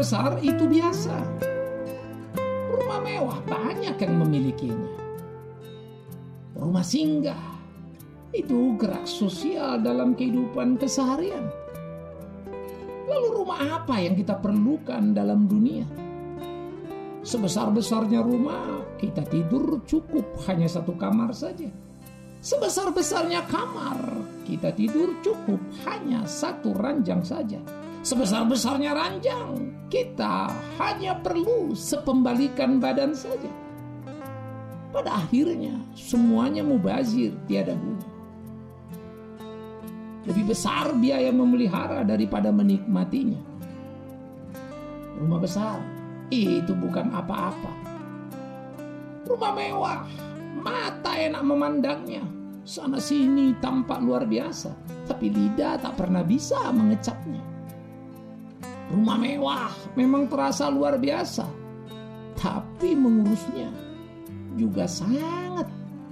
besar itu biasa. Rumah mewah banyak yang memilikinya. Rumah singgah itu gerak sosial dalam kehidupan keseharian. Lalu rumah apa yang kita perlukan dalam dunia? Sebesar-besarnya rumah, kita tidur cukup hanya satu kamar saja. Sebesar-besarnya kamar, kita tidur cukup hanya satu ranjang saja. Sebesar-besarnya ranjang, kita hanya perlu sepembalikan badan saja. Pada akhirnya, semuanya mubazir, tiada guna. Lebih besar biaya memelihara daripada menikmatinya. Rumah besar itu bukan apa-apa. Rumah mewah, mata enak memandangnya. Sana sini tampak luar biasa, tapi lidah tak pernah bisa mengecapnya. Rumah mewah memang terasa luar biasa, tapi mengurusnya juga sangat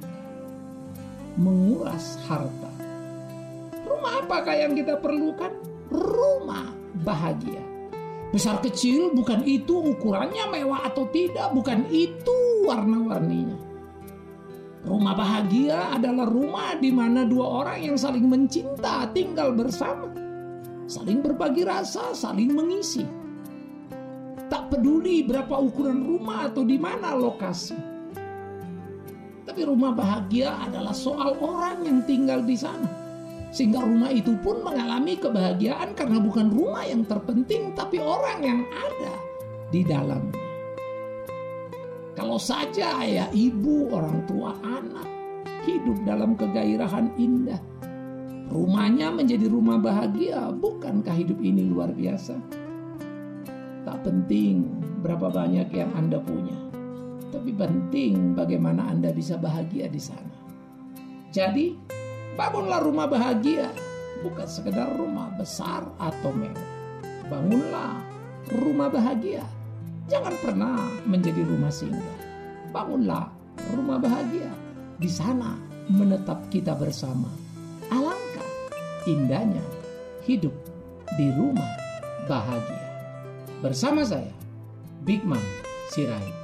menguras harta. Rumah apakah yang kita perlukan? Rumah bahagia. Besar kecil bukan itu ukurannya, mewah atau tidak bukan itu warna-warninya. Rumah bahagia adalah rumah di mana dua orang yang saling mencinta tinggal bersama, saling berbagi rasa, saling mengisi. Tak peduli berapa ukuran rumah atau di mana lokasi. Tapi rumah bahagia adalah soal orang yang tinggal di sana. Sehingga rumah itu pun mengalami kebahagiaan karena bukan rumah yang terpenting, tapi orang yang ada di dalamnya. Kalau saja ayah, ibu, orang tua, anak hidup dalam kegairahan indah, rumahnya menjadi rumah bahagia. Bukankah hidup ini luar biasa? Tak penting berapa banyak yang Anda punya, tapi penting bagaimana Anda bisa bahagia di sana. Jadi, bangunlah rumah bahagia, bukan sekedar rumah besar atau mewah. Bangunlah rumah bahagia, jangan pernah menjadi rumah singgah. Bangunlah rumah bahagia, di sana menetap kita bersama. Alangkah indahnya hidup di rumah bahagia. Bersama saya, Bigman Sirait.